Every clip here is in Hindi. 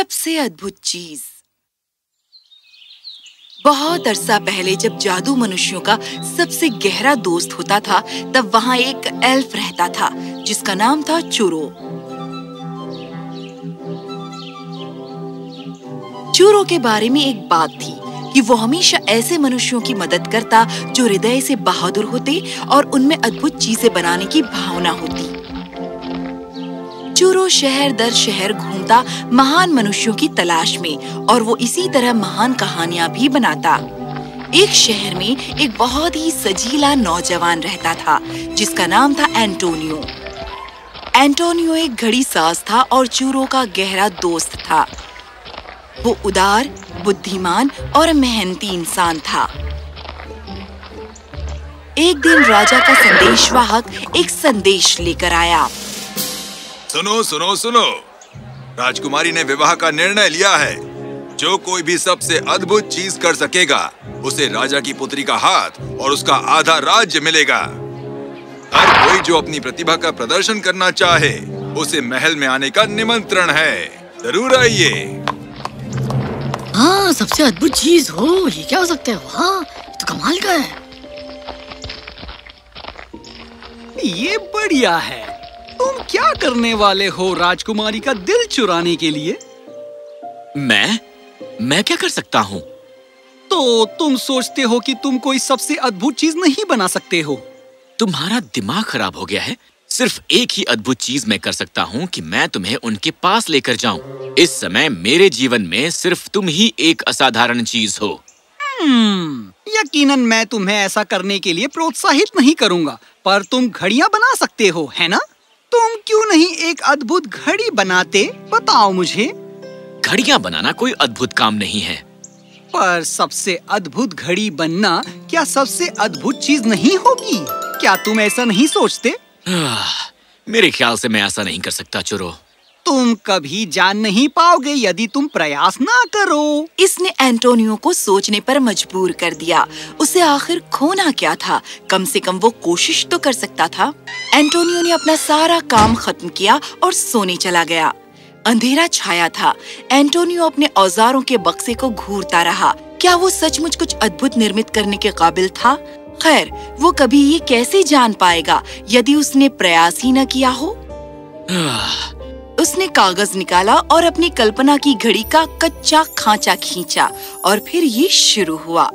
सबसे अद्भुत चीज। बहुत अरसा पहले जब जादू मनुष्यों का सबसे गहरा दोस्त होता था, तब वहाँ एक एल्फ रहता था जिसका नाम था चूरो। चूरो के बारे में एक बात थी कि वो हमेशा ऐसे मनुष्यों की मदद करता जो हृदय से बहादुर होते और उनमें अद्भुत चीजें बनाने की भावना होती। चूरो शहर दर शहर घूमता महान मनुष्यों की तलाश में, और वो इसी तरह महान कहानियां भी बनाता। एक शहर में एक बहुत ही सजीला नौजवान रहता था जिसका नाम था एंटोनियो। एंटोनियो एक घड़ी साज था और चूरो का गहरा दोस्त था। वो उदार, बुद्धिमान और मेहनती इंसान था। एक दिन राजा का संदेशवाहक एक संदेश लेकर आया। सुनो सुनो सुनो, राजकुमारी ने विवाह का निर्णय लिया है। जो कोई भी सबसे अद्भुत चीज कर सकेगा उसे राजा की पुत्री का हाथ और उसका आधा राज्य मिलेगा। हर कोई जो अपनी प्रतिभा का प्रदर्शन करना चाहे उसे महल में आने का निमंत्रण है। जरूर आइए। हाँ, सबसे अद्भुत चीज हो, ये क्या हो सकता है? वाह, ये तो कमाल का है। ये बढ़िया है। तुम क्या करने वाले हो राजकुमारी का दिल चुराने के लिए? मैं क्या कर सकता हूँ? तो तुम सोचते हो कि तुम कोई सबसे अद्भुत चीज नहीं बना सकते हो? तुम्हारा दिमाग खराब हो गया है। सिर्फ एक ही अद्भुत चीज मैं कर सकता हूँ कि मैं तुम्हें उनके पास लेकर जाऊं। इस समय मेरे जीवन में सिर्फ तुम ही एक असाधारण चीज हो। यकीनन मैं तुम्हें ऐसा करने के लिए प्रोत्साहित नहीं करूँगा, पर तुम घड़ियाँ बना सकते हो, है ना? तुम क्यों नहीं एक अद्भुत घड़ी बनाते? बताओ मुझे। घड़ियाँ बनाना कोई अद्भुत काम नहीं है। पर सबसे अद्भुत घड़ी बनना क्या सबसे अद्भुत चीज नहीं होगी? क्या तुम ऐसा नहीं सोचते? मेरे ख्याल से मैं ऐसा नहीं कर सकता चूरो। तुम कभी जान नहीं पाओगे यदि तुम प्रयास ना करो। इसने एंटोनियो को सोचने पर मजबूर कर दिया। उसे आखिर खोना क्या था? कम से कम वो कोशिश तो कर सकता था। एंटोनियो ने अपना सारा काम खत्म किया और सोने चला गया। अंधेरा छाया था। एंटोनियो अपने औजारों के बक्से को घूरता रहा। क्या वो सचमुच कुछ अद्भुत निर्मित करने के काबिल था? खैर, वो कभी ये कैसे जान पाएगा यदि उसने प्रयास ही न किया हो? उसने कागज निकाला और अपनी कल्पना की घड़ी का कच्चा खांचा खींचा और फिर ये शुरू हुआ।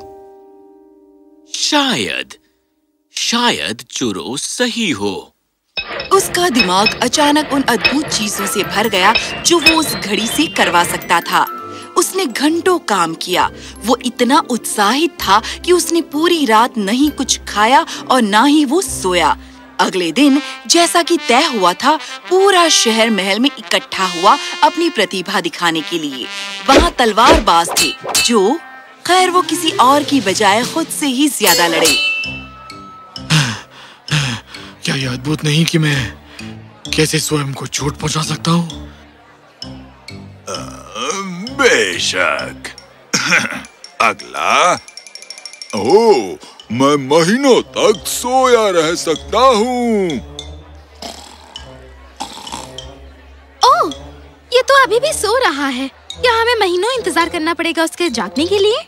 शायद चूरो सही हो। उसका दिमाग अचानक उन अद्भुत चीजों से भर गया जो वो उस घड़ी से करवा सकता था। उसने घंटों काम किया। वो इतना उत्साहित था कि उसने पूरी रात नहीं कुछ खाया और ना ही वो सोया। अगले दिन जैसा कि तय हुआ था, पूरा शहर महल में इकट्ठा हुआ अपनी प्रतिभा दिखाने के लिए। वहाँ तलवारबाज थे जो, खैर, वो किसी और की बजाय खुद से ही ज्यादा लड़े। क्या यह अद्भुत नहीं कि मैं कैसे स्वयं को चोट पहुंचा सकता हूँ? बेशक। अगला। ओह, मैं महीनों तक सोया रह सकता हूँ। ओह, ये तो अभी भी सो रहा है। क्या हमें महीनों इंतजार करना पड़ेगा उसके जागने के लिए?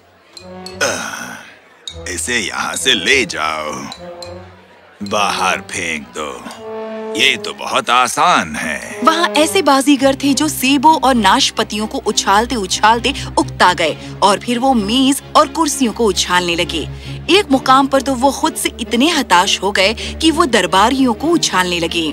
इसे यहाँ से ले जाओ, बाहर फेंक दो। ये तो बहुत आसान है। वहाँ ऐसे बाजीगर थे जो सेबों और नाशपतियों को उछालते उछालते उकता गए और फिर वो मेज और कुर्सियों को उछालने लगे। एक मुकाम पर तो वो खुद से इतने हताश हो गए कि वो दरबारियों को उछालने लगे।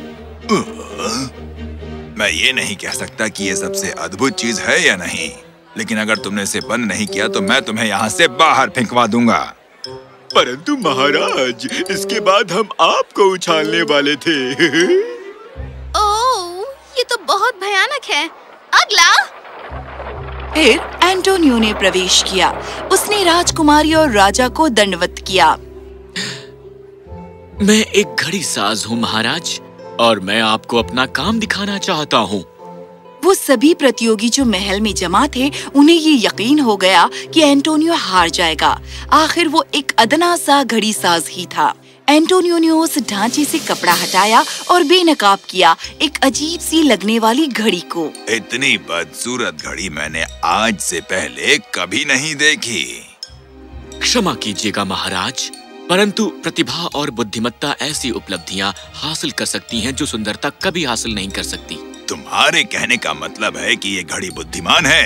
मैं ये नहीं कह सकता कि ये सबसे अद्भुत चीज है या नहीं, लेकिन अगर तुमने इसे बंद नहीं किया तो मैं तुम्हें यहाँ से बाहर फेंकवा दूंगा। परंतु महाराज, इसके बाद हम आपको उछालने वाले थे। ओह, ये तो बहुत भयानक है। अगला। फिर एंटोनियो ने प्रवेश किया। उसने राजकुमारी और राजा को दंडवत किया। मैं एक घड़ी साज हूँ महाराज, और मैं आपको अपना काम दिखाना चाहता हूँ। वो सभी प्रतियोगी जो महल में जमा थे, उन्हें ये यकीन हो गया कि एंटोनियो हार जाएगा। आखिर वो एक अदना सा घड़ी साज ही था। एंटोनियो ने उस ढांचे से कपड़ा हटाया और बेनकाब किया एक अजीब सी लगने वाली घड़ी को। इतनी बदसूरत घड़ी मैंने आज से पहले कभी नहीं देखी। क्षमा कीजिएगा महाराज, परंतु प्रतिभा और बुद्धिमत्ता ऐसी उपलब्धियां हासिल कर सकती हैं जो सुंदरता कभी हासिल नहीं कर सकती। तुम्हारे कहने का मतलब है कि ये घड़ी बुद्धिमान है।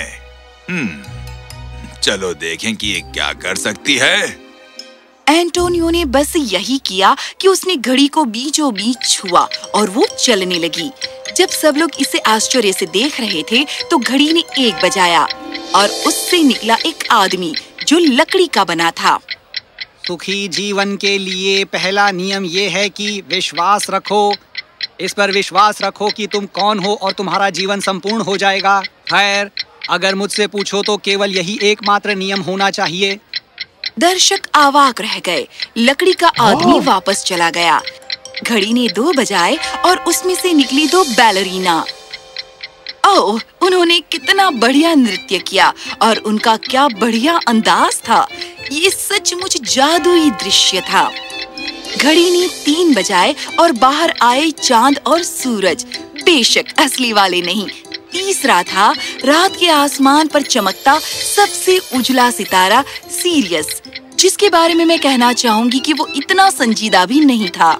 चलो देखें कि ये क्या कर सकती है। एंटोनियो ने बस यही किया कि उसने घड़ी को बीचों बीच छुआ और वो चलने लगी। जब सब लोग इसे आश्चर्य से देख रहे थे तो घड़ी ने 1 बजाया और उससे निकला एक आदमी जो लकड़ी का बना था। सुखी जीवन के लिए पहला नियम ये है कि विश्वास रखो। इस पर विश्वास रखो कि तुम कौन हो और तुम्हारा जीवन संपूर्ण हो जाएगा। खैर, अगर मुझसे पूछो तो केवल यही एकमात्र नियम होना चाहिए। दर्शक अवाक रह गए। लकड़ी का आदमी वापस चला गया। घड़ी ने 2 बजाए और उसमें से निकली 2 बैलरीना। ओह, उन्होंने कितना बढ़िया नृत्य किया और उनका क्या बढ़िया अंदाज था। ये सचमुच जादुई दृश्य था। घड़ी ने 3 बजाए और बाहर आए चांद और सूरज, बेशक असली वाले नहीं। तीसरा था रात के आसमान पर चमकता सबसे उजला सितारा सिरियस, जिसके बारे में मैं कहना चाहूंगी कि वो इतना संजीदा भी नहीं था।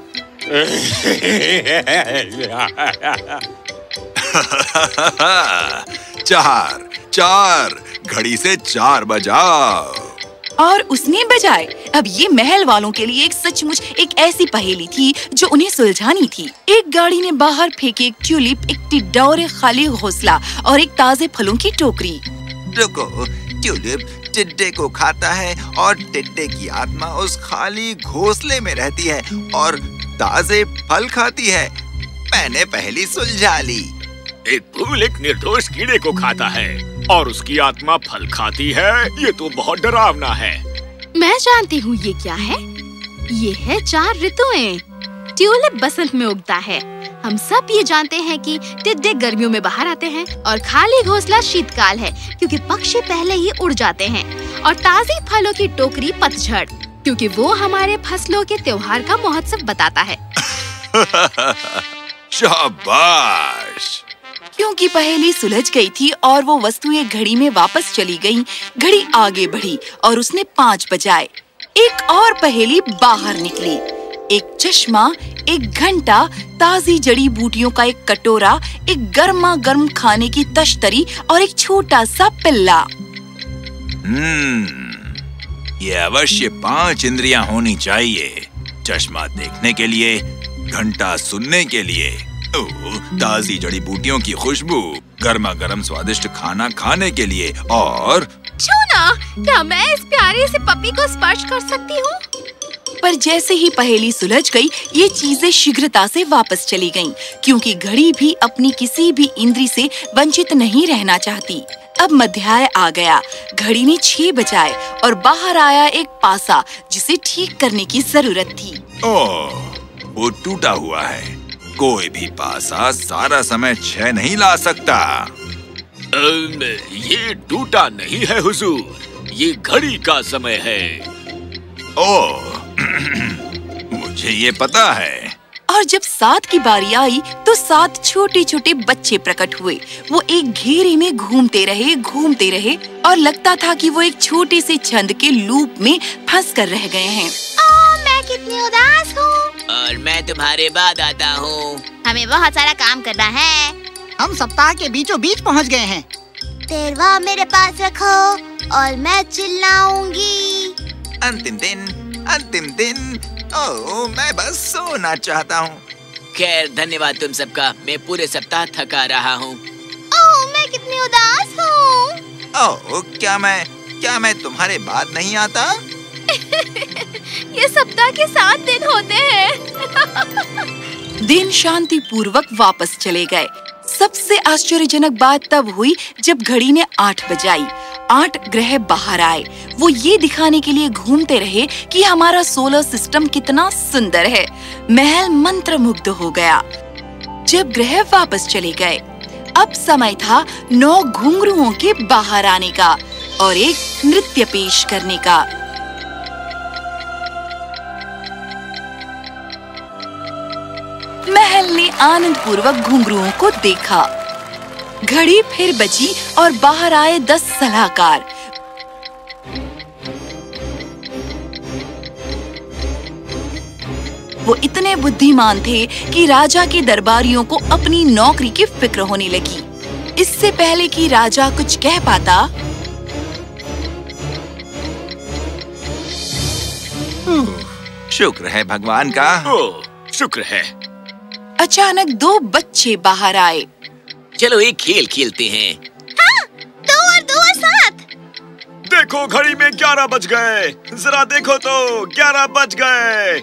चार घड़ी से 4 बजाओ। और उसने बजाए। अब ये महल वालों के लिए एक सचमुच एक ऐसी पहेली थी जो उन्हें सुलझानी थी। एक गाड़ी ने बाहर फेंके एक ट्यूलिप, एक टिड्डा और एक खाली घोंसला और एक ताजे फलों की टोकरी। रुको, ट्यूलिप टिड्डे को खाता है और टिड्डे की आत्मा उस खाली घोंसले में रहती है और ताजे फल खाती है। मैंने पहेली सुलझा ली। एक फूल एक निर्दोष कीड़े को खाता है और उसकी आत्मा फल खाती है। ये तो बहुत डरावना है। मैं जानती हूँ ये क्या है। ये है 4 ऋतुएं। ट्यूलिप बसंत में उगता है। हम सब ये जानते हैं कि टिड्डे गर्मियों में बाहर आते हैं और खाली घोंसला शीतकाल है क्योंकि पक्षी पहले ही उड़ जाते हैं। और ताजी फलों की टोकरी पतझड़, क्योंकि वो हमारे फसलों के त्योहार का महोत्सव बताता है। शाबाश। क्योंकि पहेली सुलझ गई थी और वो वस्तुएं घड़ी में वापस चली गईं, घड़ी आगे बढ़ी और उसने 5 बजाए। एक और पहेली बाहर निकली। एक चश्मा, एक घंटा, ताजी जड़ी बूटियों का एक कटोरा, एक गर्मा गर्म खाने की तश्तरी और एक छोटा सा पिल्ला। ये अवश्य 5 इंद्रियां होनी चाहिए। चश्मा देखने के लिए, घंटा सुनने के लिए, ताजी जड़ी बूटियों की खुशबू, गर्मा गर्म स्वादिष्ट खाना खाने के लिए और छूना। क्या मैं इस प्यारे से पपी को स्पर्श कर सकती हूँ? पर जैसे ही पहेली सुलझ गई, ये चीजें शीघ्रता से वापस चली गईं, क्योंकि घड़ी भी अपनी किसी भी इंद्री से वंचित नहीं रहना चाहती। अब मध्याह्न आ गया। घड़ी ने 6 बजाए और बाहर आया एक पासा जिसे ठीक करने की जरूरत थी। ओह, वो टूटा हुआ है। कोई भी पासा सारा समय 6 नहीं ला सकता। ये टूटा नहीं है हुजूर, ये घड़ी का समय है। ओह, मुझे ये पता है। और जब 7 की बारी आई तो 7 छोटे छोटे बच्चे प्रकट हुए। वो एक घेरे में घूमते रहे और लगता था कि वो एक छोटे से छंद के लूप में फंस कर रह गए हैं। मैं कितनी उदास हूँ। और मैं तुम्हारे बाद आता हूँ। हमें बहुत सारा काम करना है। हम सप्ताह के बीचों बीच पहुँच गए हैं। तेरवा मेरे पास रखो और मैं चिल्लाऊंगी। अंतिम दिन। ओह, मैं बस सोना चाहता हूँ। खैर, धन्यवाद तुम सबका। मैं पूरे सप्ताह थका रहा हूँ। ओह, मैं कितनी उदास हूँ। ओह, क्या मैं तुम्हारे बाद नहीं आता? ये सप्ताह के 7 दिन होते हैं। दिन शांति पूर्वक वापस चले गए। सबसे आश्चर्यजनक बात तब हुई जब घड़ी ने 8 बजाई। 8 ग्रह बाहर आए। वो ये दिखाने के लिए घूमते रहे कि हमारा सोलर सिस्टम कितना सुंदर है। महल मंत्रमुग्ध हो गया। जब ग्रह वापस चले गए, अब समय था 9 घुंघरुओं के बाहर आने का और एक नृत्य पेश करने का। महल ने आनंद पूर्वक घुंघरुओं को देखा। घड़ी फिर बजी और बाहर आए 10 सलाहकार। वो इतने बुद्धिमान थे कि राजा के दरबारियों को अपनी नौकरी की फिक्र होने लगी। इससे पहले कि राजा कुछ कह पाता, शुक्र है भगवान का। ओह, शुक्र है। अचानक 2 बच्चे बाहर आए। चलो एक खेल खेलते हैं। हाँ, 2 और 2 और 7। देखो घड़ी में 11 बज गए। जरा देखो तो 11 बज गए।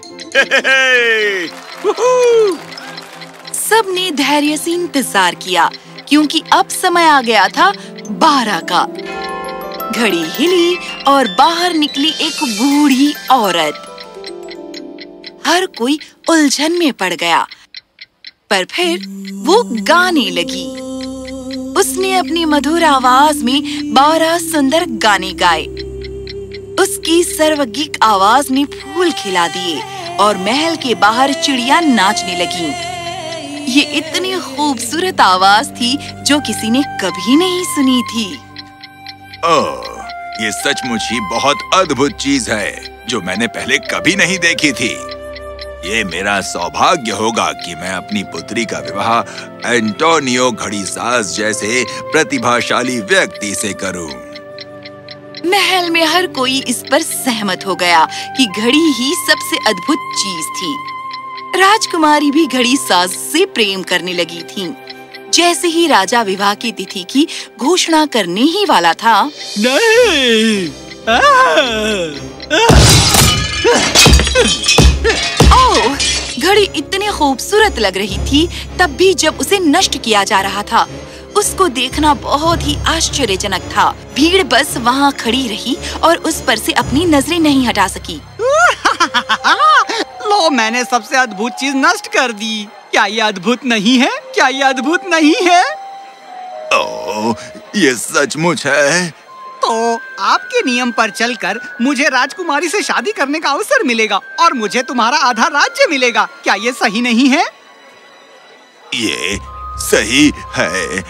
सबने धैर्य से इंतजार किया क्योंकि अब समय आ गया था 12 का। घड़ी हिली और बाहर निकली एक बूढ़ी औरत। हर कोई उलझन में पड़ गया, पर फिर वो गाने लगी। उसने अपनी मधुर आवाज में 12 सुंदर गाने गाए। उसकी सर्वज्ञिक आवाज ने फूल खिला दिए और महल के बाहर चिड़िया नाचने लगीं। ये इतनी खूबसूरत आवाज थी जो किसी ने कभी नहीं सुनी थी। ओह, ये सचमुच ही बहुत अद्भुत चीज है जो मैंने पहले कभी नहीं देखी थी। ये मेरा सौभाग्य होगा कि मैं अपनी पुत्री का विवाह एंटोनियो घड़ीसाज जैसे प्रतिभाशाली व्यक्ति से करूं। महल में हर कोई इस पर सहमत हो गया कि घड़ी ही सबसे अद्भुत चीज थी। राजकुमारी भी घड़ी साज से प्रेम करने लगी थी। जैसे ही राजा विवाह की तिथि की घोषणा करने ही वाला था, नहीं! ओह, घड़ी इतनी खूबसूरत लग रही थी तब भी जब उसे नष्ट किया जा रहा था। उसको देखना बहुत ही आश्चर्यजनक था। भीड़ बस वहाँ खड़ी रही और उस पर से अपनी नजरें नहीं हटा सकी। लो, मैंने सबसे अद्भुत चीज नष्ट कर दी। क्या ये अद्भुत नहीं है? क्या ये अद्भुत नहीं है? ओह, ये सचमुच है। तो आपके नियम पर चलकर मुझे राजकुमारी से शादी करने का अवसर मिलेगा और मुझे तुम्हारा आधा राज्य मिलेगा। क्या ये सही नहीं है? ये सही है।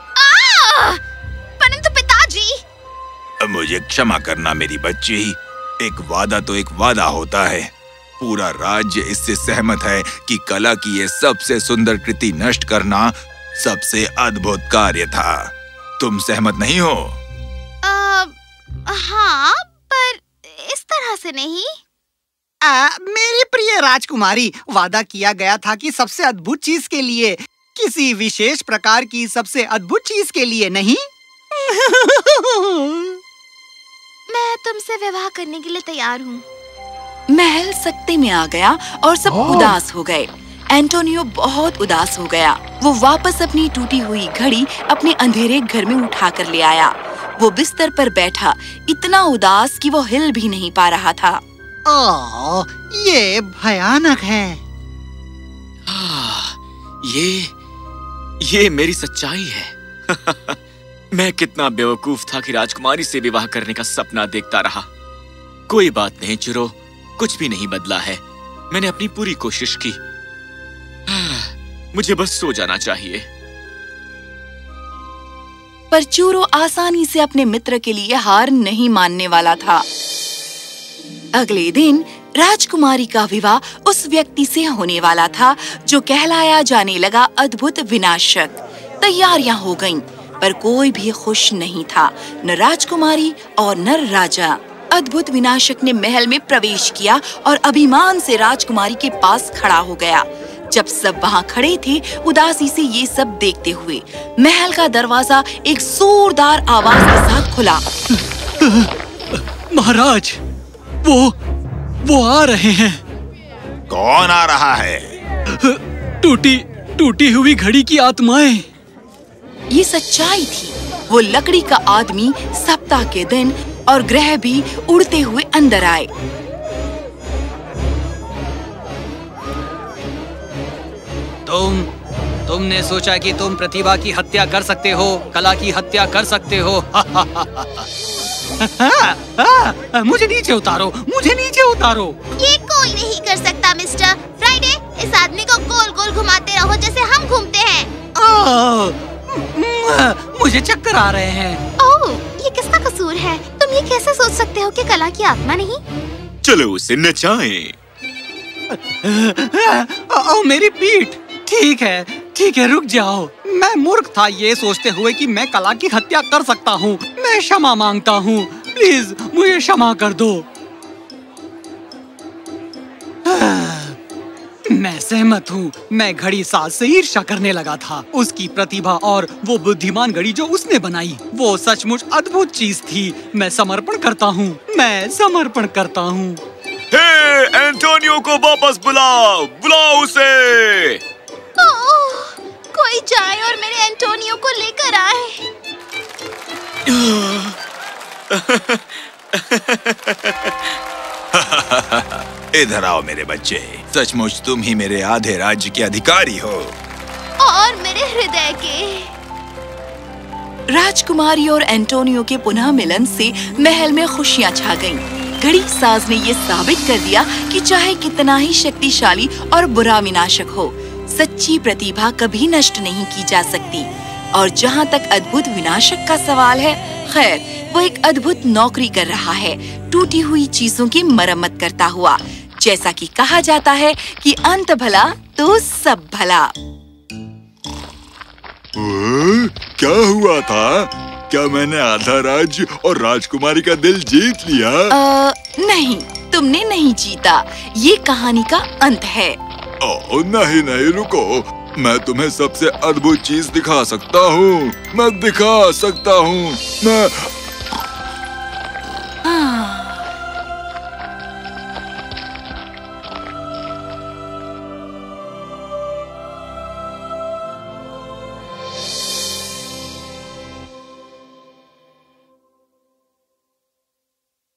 परंतु पिताजी। मुझे क्षमा करना मेरी बच्ची। एक वादा तो एक वादा होता है। पूरा राज्य इससे सहमत है कि कला की ये सबसे सुंदर कृति नष्ट करना सबसे अद्भुत कार्य था। तुम सहमत नहीं हो? हाँ, पर इस तरह से नहीं। मेरी प्रिय राजकुमारी, वादा किया गया था कि सबसे अद्भुत चीज के लिए, किसी विशेष प्रकार की सबसे अद्भुत चीज के लिए नहीं। मैं तुमसे विवाह करने के लिए तैयार हूँ। महल सकते में आ गया और सब उदास हो गए। एंटोनियो बहुत उदास हो गया। वो वापस अपनी टूटी हुई घड़ी अपने अंधेरे घर में उठा कर ले आया। वो बिस्तर पर बैठा, इतना उदास कि वो हिल भी नहीं पा रहा था। ओह, ये भयानक है। ये मेरी सच्चाई है। मैं कितना बेवकूफ था कि राजकुमारी से विवाह करने का सपना देखता रहा। कोई बात नहीं चुरो, कुछ भी नहीं बदला है। मैंने अपनी पूरी कोशिश की। मुझे बस सो जाना चाहिए। पर चूरो आसानी से अपने मित्र के लिए हार नहीं मानने वाला था। अगले दिन राजकुमारी का विवाह उस व्यक्ति से होने वाला था जो कहलाया जाने लगा अद्भुत विनाशक। तैयारियां हो गईं, पर कोई भी खुश नहीं था, न राजकुमारी और न राजा। अद्भुत विनाशक ने महल में प्रवेश किया और अभिमान से राजकुमारी के पास खड़ा हो गया। जब सब वहाँ खड़े थे, उदासी से ये सब देखते हुए, महल का दरवाजा एक जोरदार आवाज के साथ खुला। महाराज, वो आ रहे हैं। कौन आ रहा है? टूटी हुई घड़ी की आत्माएं। ये सच्चाई थी। वो लकड़ी का आदमी सप्ताह के दिन और ग्रह भी उड़ते हुए अंदर आए। तुमने सोचा कि तुम प्रतिभा की हत्या कर सकते हो, कला की हत्या कर सकते हो। मुझे नीचे उतारो, मुझे नीचे उतारो। ये कोई नहीं कर सकता मिस्टर फ्राइडे। इस आदमी को गोल गोल घुमाते रहो जैसे हम घूमते हैं। मुझे चक्कर आ रहे हैं। ओह, ये किसका कसूर है? तुम ये कैसे सोच सकते हो कि कला की आत्मा नहीं? चलो उसे नचाएं। मेरी पीठ। ठीक है, रुक जाओ। मैं मूर्ख था ये सोचते हुए कि मैं कला की हत्या कर सकता हूँ। मैं क्षमा मांगता हूँ, प्लीज मुझे क्षमा कर दो। मैं सहमत हूँ। मैं घड़ी साज से ईर्ष्या करने लगा था। उसकी प्रतिभा और वो बुद्धिमान घड़ी जो उसने बनाई, वो सचमुच अद्भुत चीज थी। मैं समर्पण करता हूँ। हे, एंटोनियो को वापस बुलाओ उसे। कोई जाए और मेरे एंटोनियो को लेकर आए। इधर आओ मेरे बच्चे। सचमुच तुम ही मेरे आधे राज्य के अधिकारी हो। और मेरे हृदय के। राजकुमारी और एंटोनियो के पुनः मिलन से महल में खुशियां छा गईं। घड़ी साज ने ये साबित कर दिया कि चाहे कितना ही शक्तिशाली और बुरा विनाशक हो, सच्ची प्रतिभा कभी नष्ट नहीं की जा सकती। और जहाँ तक अद्भुत विनाशक का सवाल है, खैर वो एक अद्भुत नौकरी कर रहा है, टूटी हुई चीजों की मरम्मत करता हुआ। जैसा कि कहा जाता है कि अंत भला तो सब भला। क्या हुआ था? क्या मैंने आधा राज्य और राजकुमारी का दिल जीत लिया? नहीं, तुमने नहीं जीता। ये कहानी का अंत है। नहीं, रुको। मैं तुम्हें सबसे अद्भुत चीज दिखा सकता हूँ। मैं